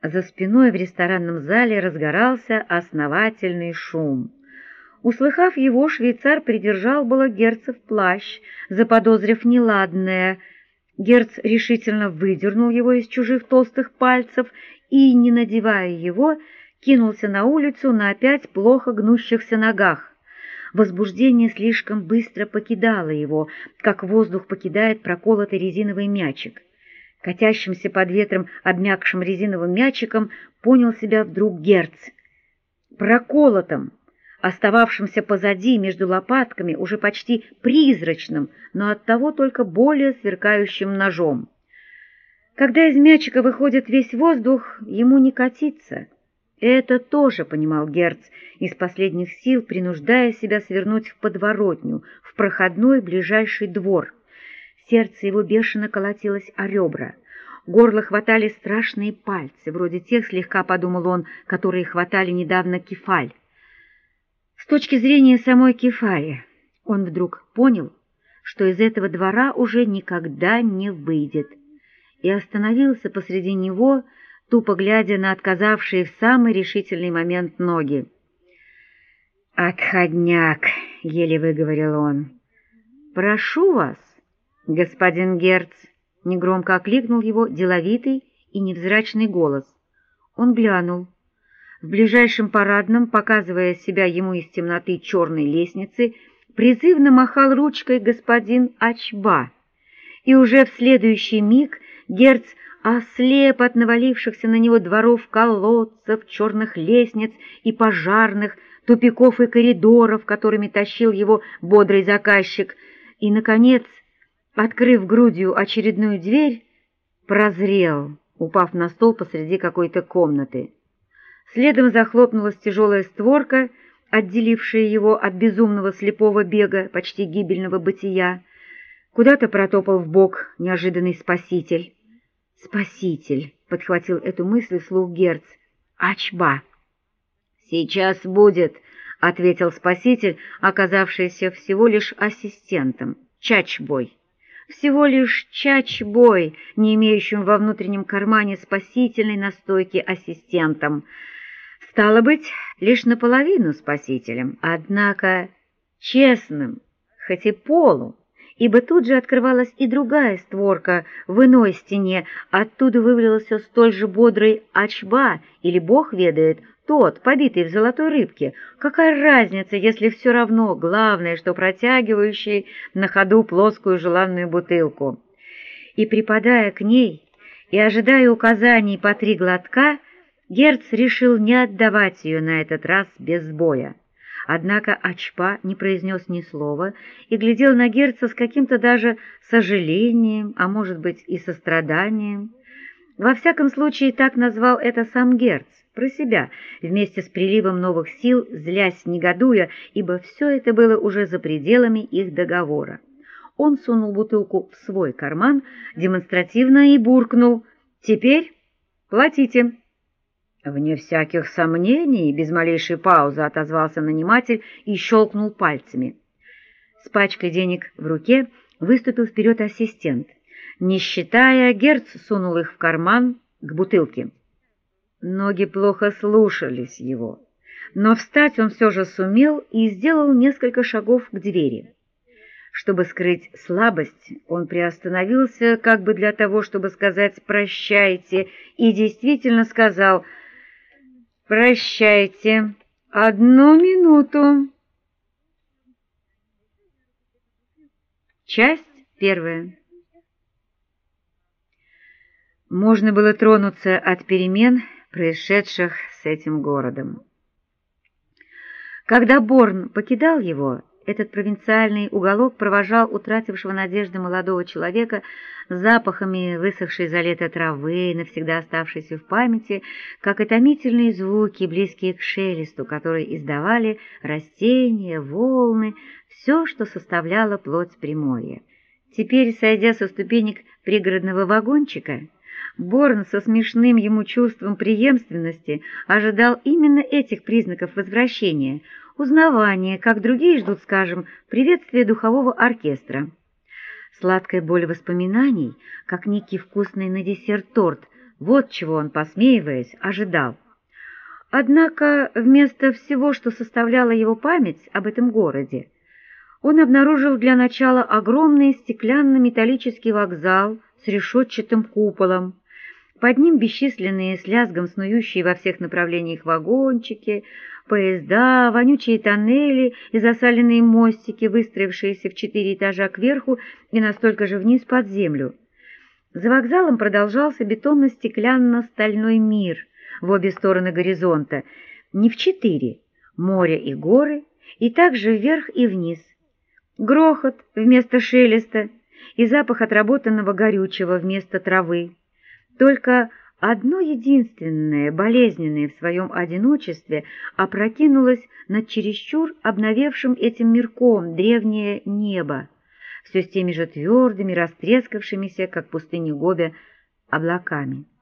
За спиной в ресторанном зале разгорался основательный шум. Услыхав его, швейцар придержал было Герца в плащ, заподозрив неладное. Герц решительно выдернул его из чужих толстых пальцев и, не надевая его, кинулся на улицу на опять плохо гнущихся ногах. Возбуждение слишком быстро покидало его, как воздух покидает проколотый резиновый мячик. Катящимся под ветром обмякшим резиновым мячиком понял себя вдруг Герц. Проколотым, остававшимся позади между лопатками, уже почти призрачным, но оттого только более сверкающим ножом. Когда из мячика выходит весь воздух, ему не катиться. Это тоже понимал Герц, из последних сил принуждая себя свернуть в подворотню, в проходной ближайший двор. Сердце его бешено колотилось о ребра. Горло хватали страшные пальцы, вроде тех, слегка подумал он, которые хватали недавно кефаль. С точки зрения самой кефали, он вдруг понял, что из этого двора уже никогда не выйдет, и остановился посреди него, тупо глядя на отказавшие в самый решительный момент ноги. «Отходняк!» — еле выговорил он. «Прошу вас, господин Герц!» — негромко окликнул его деловитый и невзрачный голос. Он глянул. В ближайшем парадном, показывая себя ему из темноты черной лестницы, призывно махал ручкой господин Ачба, и уже в следующий миг Герц ослеп от навалившихся на него дворов колодцев, черных лестниц и пожарных, тупиков и коридоров, которыми тащил его бодрый заказчик, и, наконец, открыв грудью очередную дверь, прозрел, упав на стол посреди какой-то комнаты. Следом захлопнулась тяжелая створка, отделившая его от безумного слепого бега, почти гибельного бытия. Куда-то протопал вбок неожиданный спаситель. «Спаситель!» — подхватил эту мысль вслух Герц. «Ачба!» «Сейчас будет!» — ответил спаситель, оказавшийся всего лишь ассистентом, Чачбой. Всего лишь Чачбой, не имеющим во внутреннем кармане спасительной настойки ассистентом. Стало быть, лишь наполовину спасителем, однако честным, хоть и полу, ибо тут же открывалась и другая створка в иной стене, оттуда вывалился столь же бодрый Ачба, или бог ведает, тот, побитый в золотой рыбке. Какая разница, если все равно главное, что протягивающий на ходу плоскую желанную бутылку. И, припадая к ней и ожидая указаний по 3 глотка, Герц решил не отдавать ее на этот раз без боя. Однако Ачба не произнес ни слова и глядел на Герца с каким-то даже сожалением, а может быть и состраданием. Во всяком случае, так назвал это сам Герц, про себя, вместе с приливом новых сил, злясь, негодуя, ибо все это было уже за пределами их договора. Он сунул бутылку в свой карман, демонстративно и буркнул: «Теперь платите». «Вне всяких сомнений», — без малейшей паузы отозвался наниматель и щелкнул пальцами. С пачкой денег в руке выступил вперед ассистент. Не считая, Герц сунул их в карман к бутылке. Ноги плохо слушались его, но встать он все же сумел и сделал несколько шагов к двери. Чтобы скрыть слабость, он приостановился как бы для того, чтобы сказать «прощайте», и действительно сказал «Прощайте, 1 минуту». Часть 1. Можно было тронуться от перемен, происшедших с этим городом. Когда Борн покидал его, этот провинциальный уголок провожал утратившего надежды молодого человека запахами высохшей за лето травы, навсегда оставшейся в памяти, как и томительные звуки, близкие к шелесту, которые издавали растения, волны, все, что составляло плоть Приморья. Теперь, сойдя со ступенек пригородного вагончика, Борн со смешным ему чувством преемственности ожидал именно этих признаков возвращения, узнавания, как другие ждут, скажем, приветствия духового оркестра. Сладкая боль воспоминаний, как некий вкусный на десерт торт, Вот чего он, посмеиваясь, ожидал. Однако вместо всего, что составляло его память об этом городе, он обнаружил для начала огромный стеклянно-металлический вокзал с решетчатым куполом. Под ним бесчисленные с лязгом снующие во всех направлениях вагончики, поезда, вонючие тоннели и засаленные мостики, выстроившиеся в 4 этажа кверху и настолько же вниз под землю. За вокзалом продолжался бетонно-стеклянно-стальной мир в обе стороны горизонта, не в 4, море и горы, и также вверх и вниз. Грохот вместо шелеста и запах отработанного горючего вместо травы. Только одно единственное, болезненное в своем одиночестве, опрокинулось над чересчур обновевшим этим мирком древнее небо, все с теми же твердыми, растрескавшимися, как пустыни Гоби, облаками.